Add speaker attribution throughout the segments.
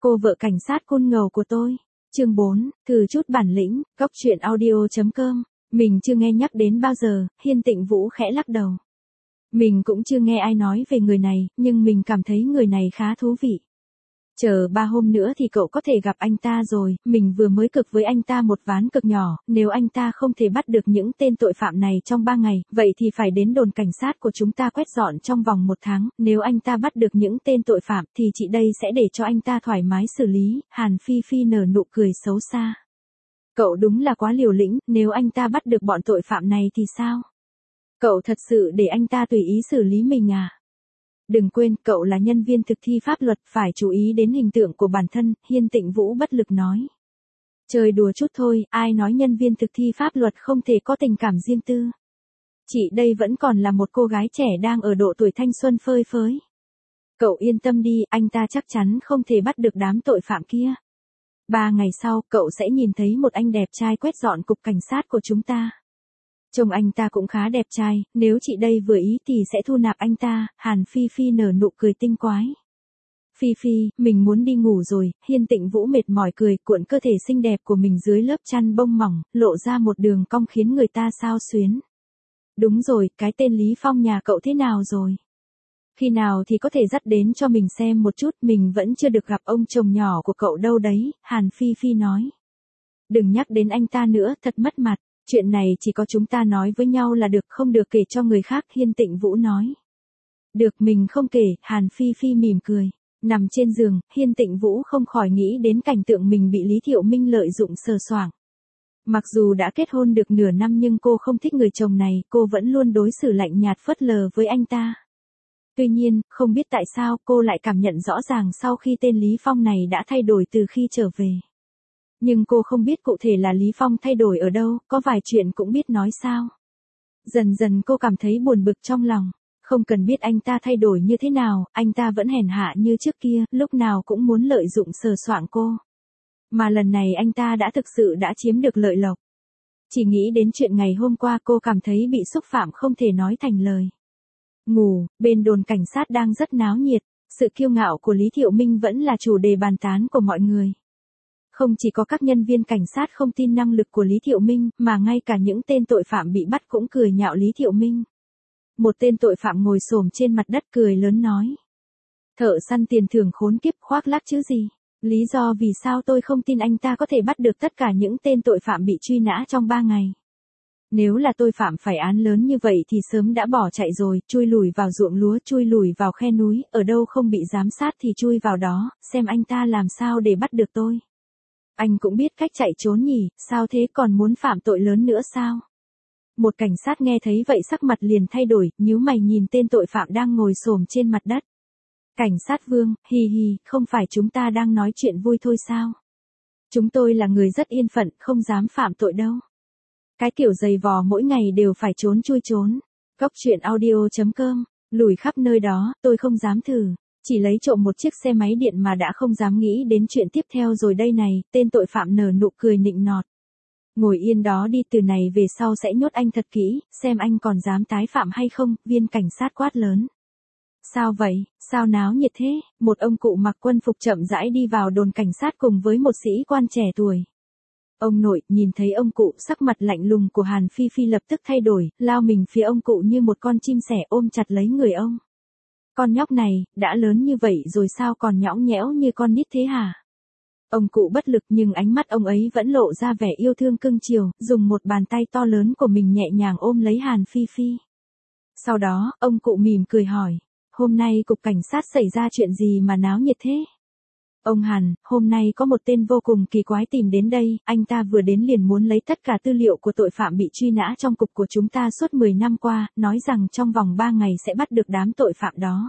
Speaker 1: Cô vợ cảnh sát côn ngầu của tôi. Chương 4, thử chút bản lĩnh, góc truyện audio.com. Mình chưa nghe nhắc đến bao giờ, Hiên Tịnh Vũ khẽ lắc đầu. Mình cũng chưa nghe ai nói về người này, nhưng mình cảm thấy người này khá thú vị. Chờ 3 hôm nữa thì cậu có thể gặp anh ta rồi, mình vừa mới cược với anh ta một ván cược nhỏ, nếu anh ta không thể bắt được những tên tội phạm này trong 3 ngày, vậy thì phải đến đồn cảnh sát của chúng ta quét dọn trong vòng 1 tháng, nếu anh ta bắt được những tên tội phạm thì chị đây sẽ để cho anh ta thoải mái xử lý, Hàn Phi Phi nở nụ cười xấu xa. Cậu đúng là quá liều lĩnh, nếu anh ta bắt được bọn tội phạm này thì sao? Cậu thật sự để anh ta tùy ý xử lý mình à? Đừng quên, cậu là nhân viên thực thi pháp luật, phải chú ý đến hình tượng của bản thân, Hiên Tịnh Vũ bất lực nói. Chơi đùa chút thôi, ai nói nhân viên thực thi pháp luật không thể có tình cảm riêng tư. Chị đây vẫn còn là một cô gái trẻ đang ở độ tuổi thanh xuân phơi phới. Cậu yên tâm đi, anh ta chắc chắn không thể bắt được đám tội phạm kia. 3 ngày sau, cậu sẽ nhìn thấy một anh đẹp trai quét dọn cục cảnh sát của chúng ta. Trông anh ta cũng khá đẹp trai, nếu chị đây vừa ý thì sẽ thu nạp anh ta, Hàn Phi Phi nở nụ cười tinh quái. Phi Phi, mình muốn đi ngủ rồi, Hiên Tịnh Vũ mệt mỏi cười, cuộn cơ thể xinh đẹp của mình dưới lớp chăn bông mỏng, lộ ra một đường cong khiến người ta xao xuyến. Đúng rồi, cái tên Lý Phong nhà cậu thế nào rồi? Khi nào thì có thể dắt đến cho mình xem một chút, mình vẫn chưa được gặp ông chồng nhỏ của cậu đâu đấy, Hàn Phi Phi nói. Đừng nhắc đến anh ta nữa, thật mất mặt. Chuyện này chỉ có chúng ta nói với nhau là được, không được kể cho người khác, Hiên Tịnh Vũ nói. Được, mình không kể, Hàn Phi Phi mỉm cười. Nằm trên giường, Hiên Tịnh Vũ không khỏi nghĩ đến cảnh tượng mình bị Lý Thiệu Minh lợi dụng sờ soạng. Mặc dù đã kết hôn được nửa năm nhưng cô không thích người chồng này, cô vẫn luôn đối xử lạnh nhạt phớt lờ với anh ta. Tuy nhiên, không biết tại sao cô lại cảm nhận rõ ràng sau khi tên Lý Phong này đã thay đổi từ khi trở về. Nhưng cô không biết cụ thể là Lý Phong thay đổi ở đâu, có vài chuyện cũng biết nói sao. Dần dần cô cảm thấy buồn bực trong lòng. Không cần biết anh ta thay đổi như thế nào, anh ta vẫn hèn hạ như trước kia, lúc nào cũng muốn lợi dụng sờ soạng cô. Mà lần này anh ta đã thực sự đã chiếm được lợi lộc. Chỉ nghĩ đến chuyện ngày hôm qua cô cảm thấy bị xúc phạm không thể nói thành lời. Ngủ, bên đồn cảnh sát đang rất náo nhiệt, sự kiêu ngạo của Lý Thiệu Minh vẫn là chủ đề bàn tán của mọi người. Không chỉ có các nhân viên cảnh sát không tin năng lực của Lý Thiệu Minh, mà ngay cả những tên tội phạm bị bắt cũng cười nhạo Lý Thiệu Minh. Một tên tội phạm ngồi xổm trên mặt đất cười lớn nói. Thợ săn tiền thưởng khốn kiếp, khoác lác chứ gì. Lý do vì sao tôi không tin anh ta có thể bắt được tất cả những tên tội phạm bị truy nã trong 3 ngày. Nếu là tội phạm phải án lớn như vậy thì sớm đã bỏ chạy rồi, chui lùi vào ruộng lúa, chui lùi vào khe núi, ở đâu không bị giám sát thì chui vào đó, xem anh ta làm sao để bắt được tôi. Anh cũng biết cách chạy trốn nhỉ, sao thế, còn muốn phạm tội lớn nữa sao? Một cảnh sát nghe thấy vậy sắc mặt liền thay đổi, nhíu mày nhìn tên tội phạm đang ngồi xổm trên mặt đất. Cảnh sát Vương, hì hì, không phải chúng ta đang nói chuyện vui thôi sao? Chúng tôi là người rất yên phận, không dám phạm tội đâu. Cái kiểu giày vò mỗi ngày đều phải trốn chui trốn. Góc truyện audio.com, lùi khắp nơi đó, tôi không dám thử. Chỉ lấy trộm một chiếc xe máy điện mà đã không dám nghĩ đến chuyện tiếp theo rồi đây này, tên tội phạm nở nụ cười nịnh nọt. Ngồi yên đó đi, từ này về sau sẽ nhốt anh thật kỹ, xem anh còn dám tái phạm hay không, viên cảnh sát quát lớn. Sao vậy, sao náo nhiệt thế, một ông cụ mặc quân phục chậm rãi đi vào đồn cảnh sát cùng với một sĩ quan trẻ tuổi. Ông nội, nhìn thấy ông cụ, sắc mặt lạnh lùng của Hàn Phi Phi lập tức thay đổi, lao mình phía ông cụ như một con chim sẻ ôm chặt lấy người ông. Con nhóc này, đã lớn như vậy rồi sao còn nhõng nhẽo như con nít thế hả? Ông cụ bất lực nhưng ánh mắt ông ấy vẫn lộ ra vẻ yêu thương cưng chiều, dùng một bàn tay to lớn của mình nhẹ nhàng ôm lấy Hàn Phi Phi. Sau đó, ông cụ mỉm cười hỏi, hôm nay cục cảnh sát xảy ra chuyện gì mà náo nhiệt thế? Ông Hàn, hôm nay có một tên vô cùng kỳ quái tìm đến đây, anh ta vừa đến liền muốn lấy tất cả tư liệu của tội phạm bị truy nã trong cục của chúng ta suốt 10 năm qua, nói rằng trong vòng 3 ngày sẽ bắt được đám tội phạm đó.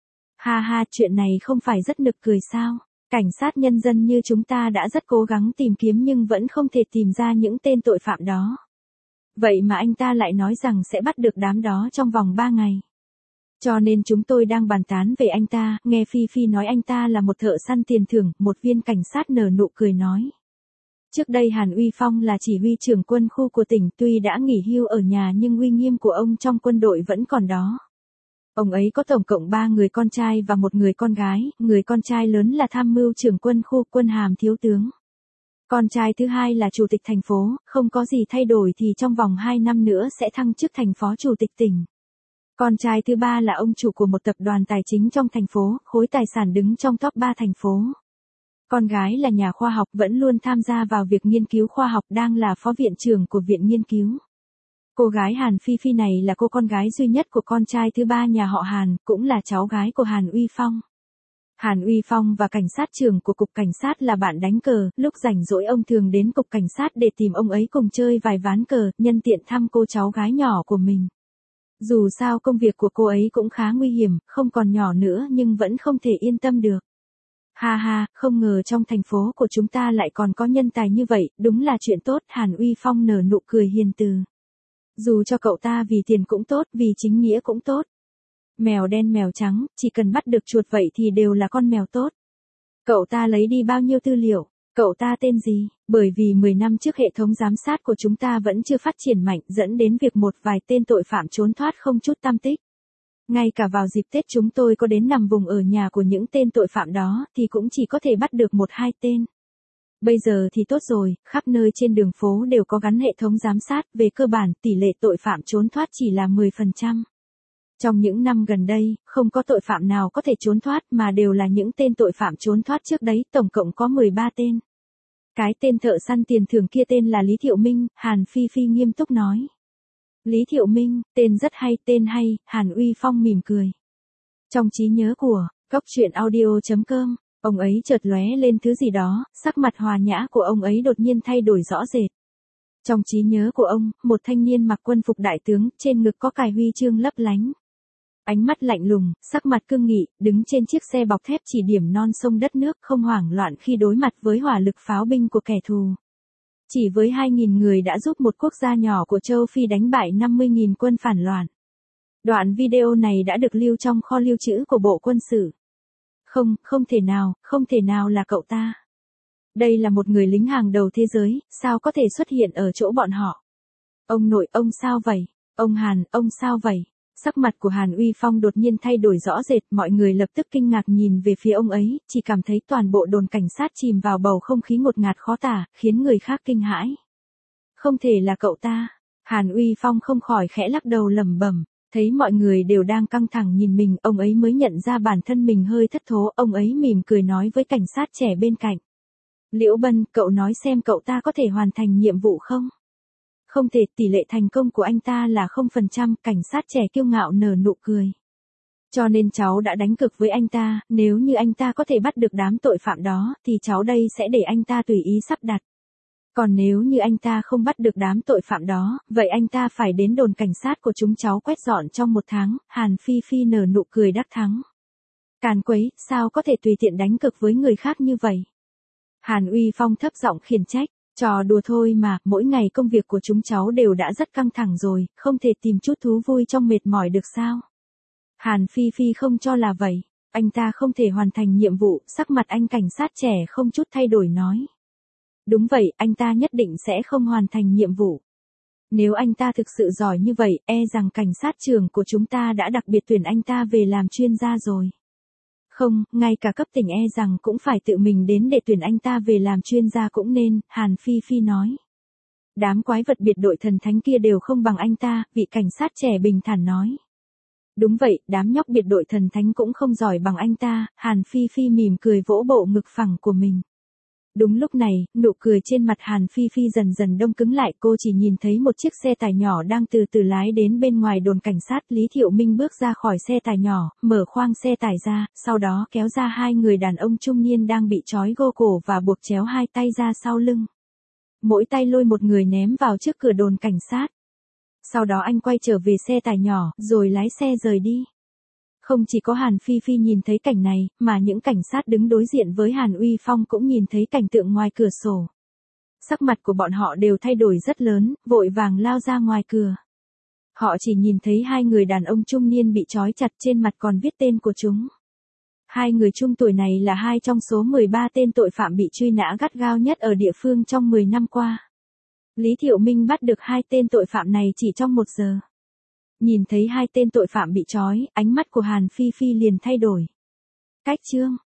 Speaker 1: Ha ha, chuyện này không phải rất nực cười sao? Cảnh sát nhân dân như chúng ta đã rất cố gắng tìm kiếm nhưng vẫn không thể tìm ra những tên tội phạm đó. Vậy mà anh ta lại nói rằng sẽ bắt được đám đó trong vòng 3 ngày. Cho nên chúng tôi đang bàn tán về anh ta, nghe Phi Phi nói anh ta là một thợ săn tiền thưởng, một viên cảnh sát nở nụ cười nói. Trước đây Hàn Uy Phong là chỉ huy trưởng quân khu của tỉnh, tuy đã nghỉ hưu ở nhà nhưng uy nghiêm của ông trong quân đội vẫn còn đó. Ông ấy có tổng cộng 3 người con trai và một người con gái, người con trai lớn là tham mưu trưởng quân khu, quân hàm thiếu tướng. Con trai thứ hai là chủ tịch thành phố, không có gì thay đổi thì trong vòng 2 năm nữa sẽ thăng chức thành phó chủ tịch tỉnh. Con trai thứ ba là ông chủ của một tập đoàn tài chính trong thành phố, khối tài sản đứng trong top 3 thành phố. Con gái là nhà khoa học, vẫn luôn tham gia vào việc nghiên cứu khoa học, đang là phó viện trưởng của viện nghiên cứu. Cô gái Hàn Phi Phi này là cô con gái duy nhất của con trai thứ ba nhà họ Hàn, cũng là cháu gái của Hàn Uy Phong. Hàn Uy Phong và cảnh sát trưởng của cục cảnh sát là bạn đánh cờ, lúc rảnh rỗi ông thường đến cục cảnh sát để tìm ông ấy cùng chơi vài ván cờ, nhân tiện thăm cô cháu gái nhỏ của mình. Dù sao công việc của cô ấy cũng khá nguy hiểm, không còn nhỏ nữa nhưng vẫn không thể yên tâm được. Ha ha, không ngờ trong thành phố của chúng ta lại còn có nhân tài như vậy, đúng là chuyện tốt. Hàn Uy Phong nở nụ cười hiền từ. Dù cho cậu ta vì tiền cũng tốt, vì chính nghĩa cũng tốt. Mèo đen mèo trắng, chỉ cần bắt được chuột vậy thì đều là con mèo tốt. Cậu ta lấy đi bao nhiêu tư liệu? Cậu ta tên gì? Bởi vì 10 năm trước hệ thống giám sát của chúng ta vẫn chưa phát triển mạnh, dẫn đến việc một vài tên tội phạm trốn thoát không chút tăm tích. Ngay cả vào dịp Tết chúng tôi có đến nằm vùng ở nhà của những tên tội phạm đó thì cũng chỉ có thể bắt được 1-2 tên. Bây giờ thì tốt rồi, khắp nơi trên đường phố đều có gắn hệ thống giám sát, về cơ bản tỷ lệ tội phạm trốn thoát chỉ là 10%. Trong những năm gần đây, không có tội phạm nào có thể trốn thoát mà đều là những tên tội phạm trốn thoát trước đấy, tổng cộng có 13 tên. Cái tên thợ săn tiền thưởng kia tên là Lý Thiệu Minh, Hàn Phi Phi nghiêm túc nói. Lý Thiệu Minh, tên rất hay, tên hay, Hàn Uy Phong mỉm cười. Trong trí nhớ của coctruyện.audio.com, ông ấy chợt lóe lên thứ gì đó, sắc mặt hòa nhã của ông ấy đột nhiên thay đổi rõ rệt. Trong trí nhớ của ông, một thanh niên mặc quân phục đại tướng, trên ngực có cài huy chương lấp lánh. Ánh mắt lạnh lùng, sắc mặt cương nghị, đứng trên chiếc xe bọc thép chỉ điểm non sông đất nước, không hoảng loạn khi đối mặt với hỏa lực pháo binh của kẻ thù. Chỉ với 2.000 người đã giúp một quốc gia nhỏ của châu Phi đánh bại 50.000 quân phản loạn. Đoạn video này đã được lưu trong kho lưu trữ của Bộ Quân sự. Không thể nào là cậu ta. Đây là một người lính hàng đầu thế giới, sao có thể xuất hiện ở chỗ bọn họ? Ông nội, ông sao vậy? Ông Hàn, ông sao vậy? Sắc mặt của Hàn Uy Phong đột nhiên thay đổi rõ rệt, mọi người lập tức kinh ngạc nhìn về phía ông ấy, chỉ cảm thấy toàn bộ đồn cảnh sát chìm vào bầu không khí ngột ngạt khó tả, khiến người khác kinh hãi. Không thể là cậu ta. Hàn Uy Phong không khỏi khẽ lắc đầu lẩm bẩm, thấy mọi người đều đang căng thẳng nhìn mình, ông ấy mới nhận ra bản thân mình hơi thất thố, ông ấy mỉm cười nói với cảnh sát trẻ bên cạnh. Liễu Bân, cậu nói xem cậu ta có thể hoàn thành nhiệm vụ không? Không thể, tỷ lệ thành công của anh ta là 0%, cảnh sát trẻ kiêu ngạo nở nụ cười. Cho nên cháu đã đánh cược với anh ta, nếu như anh ta có thể bắt được đám tội phạm đó, thì cháu đây sẽ để anh ta tùy ý sắp đặt. Còn nếu như anh ta không bắt được đám tội phạm đó, vậy anh ta phải đến đồn cảnh sát của chúng cháu quét dọn trong 1 tháng, Hàn Phi Phi nở nụ cười đắc thắng. Càn quấy, sao có thể tùy tiện đánh cược với người khác như vậy? Hàn Uy Phong thấp giọng khiển trách. Trò đùa thôi mà, mỗi ngày công việc của chúng cháu đều đã rất căng thẳng rồi, không thể tìm chút thú vui trong mệt mỏi được sao? Hàn Phi Phi không cho là vậy, anh ta không thể hoàn thành nhiệm vụ, sắc mặt anh cảnh sát trẻ không chút thay đổi nói. Đúng vậy, anh ta nhất định sẽ không hoàn thành nhiệm vụ. Nếu anh ta thực sự giỏi như vậy, e rằng cảnh sát trưởng của chúng ta đã đặc biệt tuyển anh ta về làm chuyên gia rồi. Không, ngay cả cấp tỉnh e rằng cũng phải tự mình đến để tuyển anh ta về làm chuyên gia cũng nên, Hàn Phi Phi nói. Đám quái vật biệt đội thần thánh kia đều không bằng anh ta, vị cảnh sát trẻ bình thản nói. Đúng vậy, đám nhóc biệt đội thần thánh cũng không giỏi bằng anh ta, Hàn Phi Phi mỉm cười vỗ bộ ngực phẳng của mình. Đúng lúc này, nụ cười trên mặt Hàn Phi Phi dần dần đông cứng lại, cô chỉ nhìn thấy một chiếc xe tải nhỏ đang từ từ lái đến bên ngoài đồn cảnh sát. Lý Thiệu Minh bước ra khỏi xe tải nhỏ, mở khoang xe tải ra, sau đó kéo ra 2 người đàn ông trung niên đang bị trói gô cổ và buộc chéo 2 tay ra sau lưng. Mỗi tay lôi một người ném vào trước cửa đồn cảnh sát. Sau đó anh quay trở về xe tải nhỏ, rồi lái xe rời đi. Không chỉ có Hàn Phi Phi nhìn thấy cảnh này, mà những cảnh sát đứng đối diện với Hàn Uy Phong cũng nhìn thấy cảnh tượng ngoài cửa sổ. Sắc mặt của bọn họ đều thay đổi rất lớn, vội vàng lao ra ngoài cửa. Họ chỉ nhìn thấy 2 người đàn ông trung niên bị trói chặt, trên mặt còn viết tên của chúng. 2 người trung tuổi này là 2 trong số 13 tên tội phạm bị truy nã gắt gao nhất ở địa phương trong 10 năm qua. Lý Thiệu Minh bắt được 2 tên tội phạm này chỉ trong 1 giờ. Nhìn thấy hai tên tội phạm bị trói, ánh mắt của Hàn Phi Phi liền thay đổi. Cách chương